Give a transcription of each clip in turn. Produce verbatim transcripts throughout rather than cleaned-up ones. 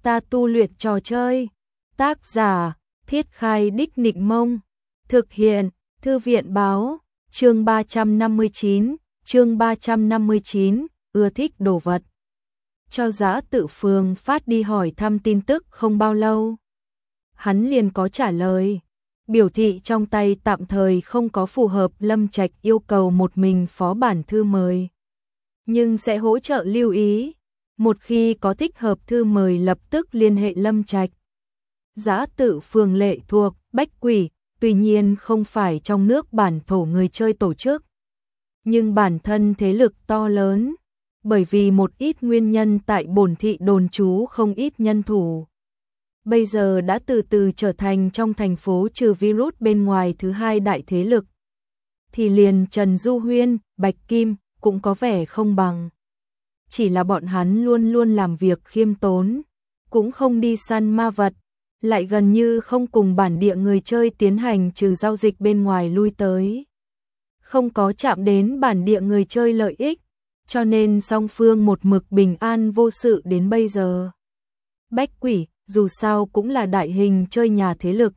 Ta tu luyện trò chơi. Tác giả, Thiết Khai Đích Nịnh Mông. Thực hiện, Thư viện Báo. Chương ba trăm năm mươi chín, chương ba trăm năm mươi chín, ưa thích đồ vật. Cho Dã Tự Phường phát đi hỏi thăm tin tức không bao lâu, hắn liền có trả lời, biểu thị trong tay tạm thời không có phù hợp Lâm Trạch yêu cầu một mình phó bản thư mời, nhưng sẽ hỗ trợ lưu ý, một khi có thích hợp thư mời lập tức liên hệ Lâm Trạch. Dã Tự Phường lệ thuộc Bách Quỷ, tuy nhiên không phải trong nước bản thổ người chơi tổ chức, nhưng bản thân thế lực to lớn, bởi vì một ít nguyên nhân tại bổn thị đồn trú không ít nhân thủ. Bây giờ đã từ từ trở thành trong thành phố trừ virus bên ngoài thứ hai đại thế lực. Thì liền Trần Du Huyên, Bạch Kim cũng có vẻ không bằng. Chỉ là bọn hắn luôn luôn làm việc khiêm tốn, cũng không đi săn ma vật, lại gần như không cùng bản địa người chơi tiến hành trừ giao dịch bên ngoài lui tới. Không có chạm đến bản địa người chơi lợi ích, cho nên song phương một mực bình an vô sự đến bây giờ. Bách Quỷ, dù sao cũng là đại hình chơi nhà thế lực.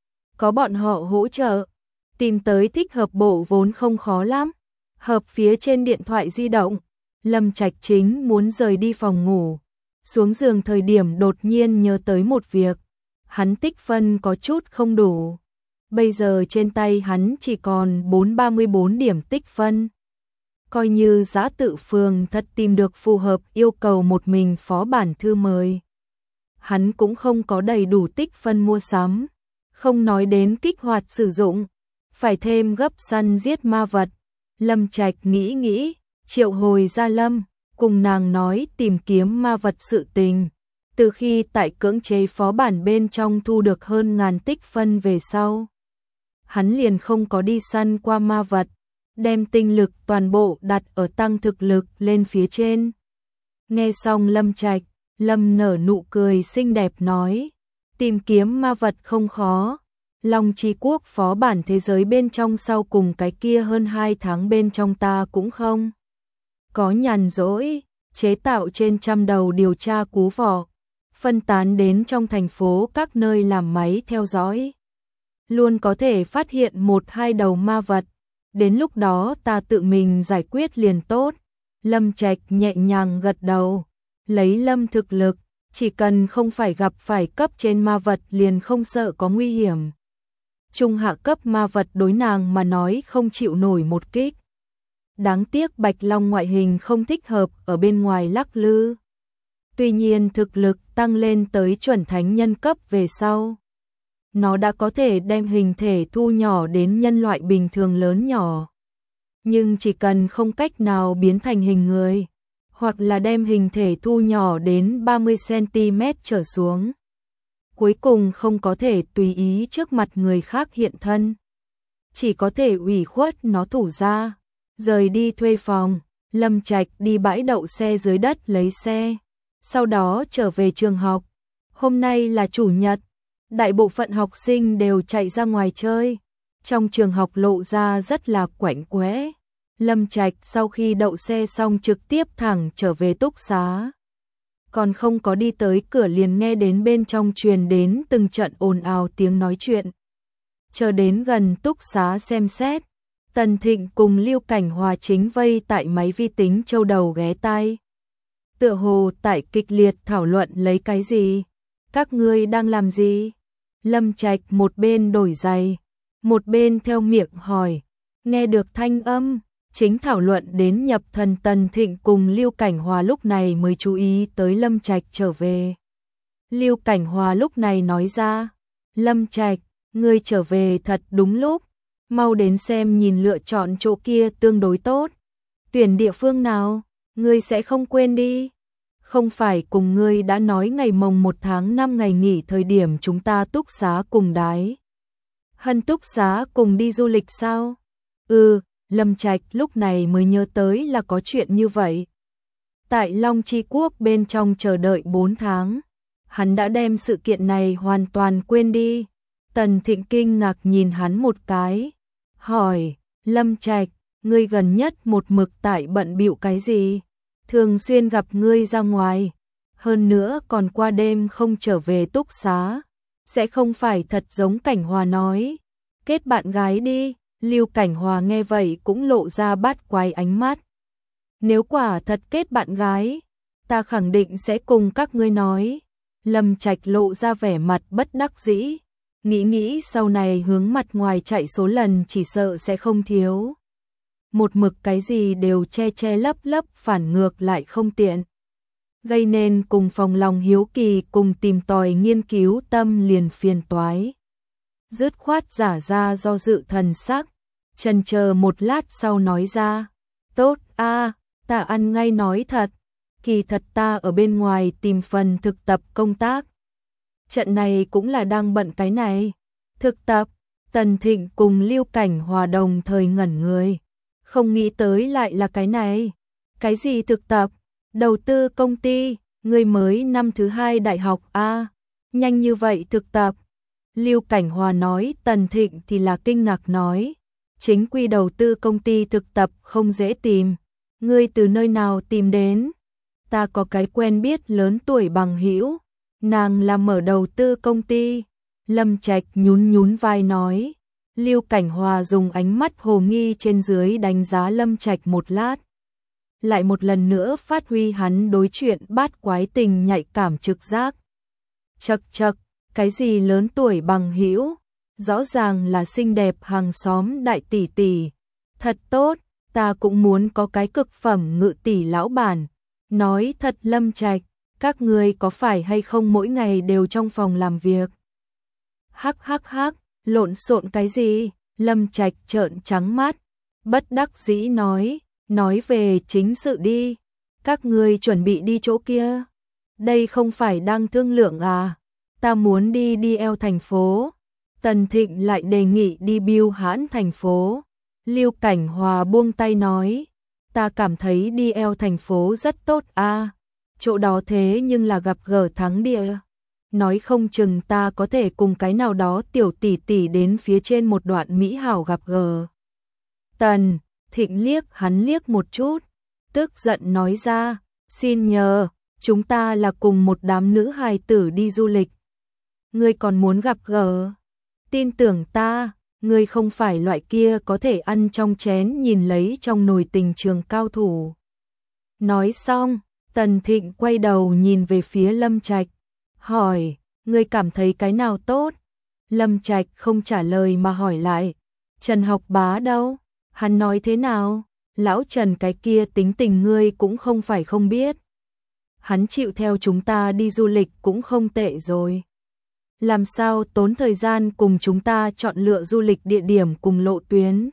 Có bọn họ hỗ trợ, tìm tới thích hợp bộ vốn không khó lắm. Hợp phía trên điện thoại di động, Lâm Trạch chính muốn rời đi phòng ngủ. Xuống giường thời điểm đột nhiên nhớ tới một việc. Hắn tích phân có chút không đủ. Bây giờ trên tay hắn chỉ còn bốn trăm ba mươi bốn điểm tích phân. Coi như Dã Tự Phường thật tìm được phù hợp yêu cầu một mình phó bản thư mời, hắn cũng không có đầy đủ tích phân mua sắm, không nói đến kích hoạt sử dụng, phải thêm gấp săn giết ma vật. Lâm Trạch nghĩ nghĩ, triệu hồi ra Lâm, cùng nàng nói tìm kiếm ma vật sự tình. Từ khi tại cưỡng chế phó bản bên trong thu được hơn ngàn tích phân về sau, hắn liền không có đi săn qua ma vật, đem tinh lực toàn bộ đặt ở tăng thực lực lên phía trên. Nghe xong Lâm Trạch, Lâm nở nụ cười xinh đẹp nói, tìm kiếm ma vật không khó, Long Chi Quốc phó bản thế giới bên trong sau cùng cái kia hơn hai tháng bên trong ta cũng không có nhàn rỗi, chế tạo trên trăm đầu điều tra cú vỏ, phân tán đến trong thành phố các nơi làm máy theo dõi. Luôn có thể phát hiện một hai đầu ma vật, đến lúc đó ta tự mình giải quyết liền tốt. Lâm Trạch nhẹ nhàng gật đầu, lấy Lâm thực lực, chỉ cần không phải gặp phải cấp trên ma vật liền không sợ có nguy hiểm. Trung hạ cấp ma vật đối nàng mà nói không chịu nổi một kích. Đáng tiếc Bạch Long ngoại hình không thích hợp ở bên ngoài lắc lư. Tuy nhiên thực lực tăng lên tới chuẩn thánh nhân cấp về sau, nó đã có thể đem hình thể thu nhỏ đến nhân loại bình thường lớn nhỏ. Nhưng chỉ cần không cách nào biến thành hình người, hoặc là đem hình thể thu nhỏ đến ba mươi xăng-ti-mét trở xuống, cuối cùng không có thể tùy ý trước mặt người khác hiện thân. Chỉ có thể ủy khuất nó thủ ra, rời đi thuê phòng. Lâm Trạch đi bãi đậu xe dưới đất lấy xe, sau đó trở về trường học. Hôm nay là chủ nhật, đại bộ phận học sinh đều chạy ra ngoài chơi. Trong trường học lộ ra rất là quạnh quẽ. Lâm Trạch sau khi đậu xe xong trực tiếp thẳng trở về túc xá. Còn không có đi tới cửa liền nghe đến bên trong truyền đến từng trận ồn ào tiếng nói chuyện. Chờ đến gần túc xá xem xét, Tần Thịnh cùng Lưu Cảnh Hòa chính vây tại máy vi tính châu đầu ghé tai. Tựa hồ tại kịch liệt thảo luận lấy cái gì? Các ngươi đang làm gì? Lâm Trạch một bên đổi giày, một bên theo miệng hỏi. Nghe được thanh âm, chính thảo luận đến nhập thần Tần Thịnh cùng Lưu Cảnh Hòa lúc này mới chú ý tới Lâm Trạch trở về. Lưu Cảnh Hòa lúc này nói ra, Lâm Trạch, ngươi trở về thật đúng lúc, mau đến xem nhìn lựa chọn chỗ kia tương đối tốt. Tuyển địa phương nào, ngươi sẽ không quên đi. Không phải cùng ngươi đã nói ngày mồng một tháng năm ngày nghỉ thời điểm chúng ta túc xá cùng đái Hân túc xá cùng đi du lịch sao? Ừ, Lâm Trạch lúc này mới nhớ tới là có chuyện như vậy. Tại Long Chi Quốc bên trong chờ đợi bốn tháng, hắn đã đem sự kiện này hoàn toàn quên đi. Tần Thịnh kinh ngạc nhìn hắn một cái, hỏi, Lâm Trạch, ngươi gần nhất một mực tại bận bịu cái gì? Thường xuyên gặp ngươi ra ngoài, hơn nữa còn qua đêm không trở về túc xá, sẽ không phải thật giống Cảnh Hòa nói. Kết bạn gái đi, Lưu Cảnh Hòa nghe vậy cũng lộ ra bát quái ánh mắt. Nếu quả thật kết bạn gái, ta khẳng định sẽ cùng các ngươi nói. Lâm Trạch lộ ra vẻ mặt bất đắc dĩ, nghĩ nghĩ sau này hướng mặt ngoài chạy số lần chỉ sợ sẽ không thiếu. Một mực cái gì đều che che lấp lấp phản ngược lại không tiện. Gây nên cùng phòng lòng hiếu kỳ cùng tìm tòi nghiên cứu tâm liền phiền toái. Dứt khoát giả ra do dự thần sắc, chần chờ một lát sau nói ra. Tốt a, ta ăn ngay nói thật. Kỳ thật ta ở bên ngoài tìm phần thực tập công tác. Trận này cũng là đang bận cái này. Thực tập, Tần Thịnh cùng Lưu Cảnh Hòa đồng thời ngẩn người. Không nghĩ tới lại là cái này. Cái gì thực tập? Đầu tư công ty, người mới năm thứ hai đại học a, nhanh như vậy thực tập. Lưu Cảnh Hòa nói, Tần Thịnh thì là kinh ngạc nói. Chính quy đầu tư công ty thực tập không dễ tìm. Ngươi từ nơi nào tìm đến? Ta có cái quen biết lớn tuổi bằng hữu, nàng làm mở đầu tư công ty. Lâm Trạch nhún nhún vai nói. Lưu Cảnh Hòa dùng ánh mắt hồ nghi trên dưới đánh giá Lâm Trạch một lát. Lại một lần nữa phát huy hắn đối chuyện bát quái tình nhạy cảm trực giác. Chậc chậc, cái gì lớn tuổi bằng hữu? Rõ ràng là xinh đẹp hàng xóm đại tỷ tỷ. Thật tốt, ta cũng muốn có cái cực phẩm ngự tỷ lão bản. Nói thật Lâm Trạch, các ngươi có phải hay không mỗi ngày đều trong phòng làm việc? Hắc hắc hắc, lộn xộn cái gì? Lâm Trạch trợn trắng mắt, bất đắc dĩ nói, nói về chính sự đi. Các ngươi chuẩn bị đi chỗ kia. Đây không phải đang thương lượng à? Ta muốn đi đi eo thành phố. Tần Thịnh lại đề nghị đi Biêu Hãn thành phố. Lưu Cảnh Hòa buông tay nói. Ta cảm thấy đi eo thành phố rất tốt a, chỗ đó thế nhưng là gặp gỡ thắng địa. Nói không chừng ta có thể cùng cái nào đó tiểu tỷ tỷ đến phía trên một đoạn mỹ hảo gặp gỡ. Tần Thịnh liếc hắn liếc một chút, tức giận nói ra, xin nhờ, chúng ta là cùng một đám nữ hài tử đi du lịch. Ngươi còn muốn gặp gỡ? Tin tưởng ta, ngươi không phải loại kia có thể ăn trong chén nhìn lấy trong nồi tình trường cao thủ. Nói xong, Tần Thịnh quay đầu nhìn về phía Lâm Trạch, hỏi, ngươi cảm thấy cái nào tốt? Lâm Trạch không trả lời mà hỏi lại, Trần Học Bá đâu? Hắn nói thế nào? Lão Trần cái kia tính tình ngươi cũng không phải không biết. Hắn chịu theo chúng ta đi du lịch cũng không tệ rồi. Làm sao tốn thời gian cùng chúng ta chọn lựa du lịch địa điểm cùng lộ tuyến.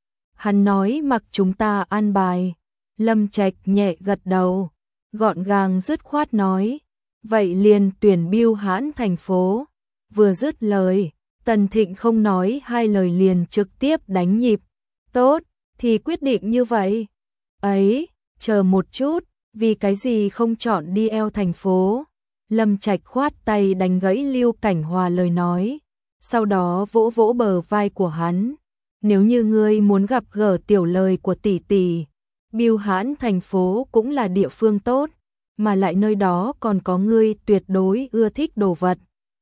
Hắn nói mặc chúng ta an bài. Lâm Trạch nhẹ gật đầu, gọn gàng dứt khoát nói, vậy liền tuyển Biêu Hãn thành phố. Vừa dứt lời, Tần Thịnh không nói hai lời liền trực tiếp đánh nhịp. Tốt, thì quyết định như vậy. Ấy, chờ một chút, vì cái gì không chọn đi eo thành phố? Lâm Trạch khoát tay đánh gãy Lưu Cảnh Hòa lời nói, sau đó vỗ vỗ bờ vai của hắn. Nếu như ngươi muốn gặp gỡ tiểu lời của tỷ tỷ, Biêu Hãn thành phố cũng là địa phương tốt, mà lại nơi đó còn có ngươi tuyệt đối ưa thích đồ vật.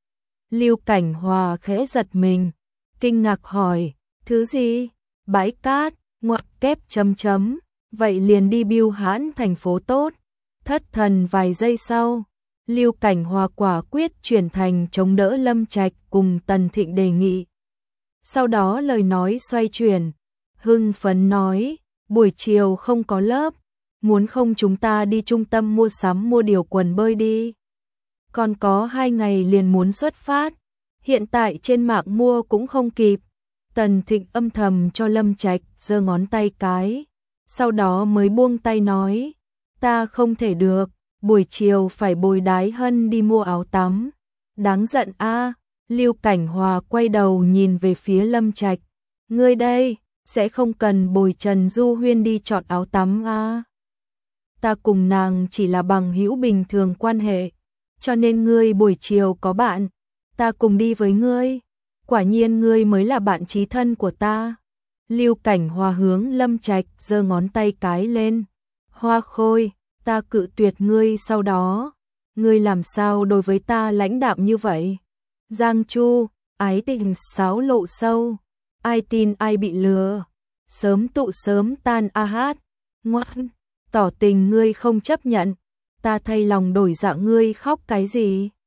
Lưu Cảnh Hòa khẽ giật mình, kinh ngạc hỏi, thứ gì? Bãi cát, ngoặc kép chấm chấm, vậy liền đi Biêu Hãn thành phố tốt. Thất thần vài giây sau, Lưu Cảnh Hòa quả quyết chuyển thành chống đỡ Lâm Trạch cùng Tần Thịnh đề nghị. Sau đó lời nói xoay chuyển, hưng phấn nói, buổi chiều không có lớp, muốn không chúng ta đi trung tâm mua sắm mua điều quần bơi đi. Còn có hai ngày liền muốn xuất phát, hiện tại trên mạng mua cũng không kịp. Tần Thịnh âm thầm cho Lâm Trạch giơ ngón tay cái, sau đó mới buông tay nói, ta không thể được, buổi chiều phải bồi Đái Hân đi mua áo tắm. Đáng giận a. Lưu Cảnh Hòa quay đầu nhìn về phía Lâm Trạch, ngươi đây, sẽ không cần bồi Trần Du Huyên đi chọn áo tắm a. Ta cùng nàng chỉ là bằng hữu bình thường quan hệ, cho nên ngươi buổi chiều có bạn, ta cùng đi với ngươi. Quả nhiên ngươi mới là bạn chí thân của ta. Lưu Cảnh Hòa hướng Lâm Trạch giơ ngón tay cái lên. Hoa Khôi, ta cự tuyệt ngươi sau đó. ngươi làm sao đối với ta lãnh đạm như vậy? Giang Chu, ái tình sáo lộ sâu, ai tin ai bị lừa, sớm tụ sớm tan a hát, ngoan, tỏ tình ngươi không chấp nhận, ta thay lòng đổi dạ ngươi khóc cái gì?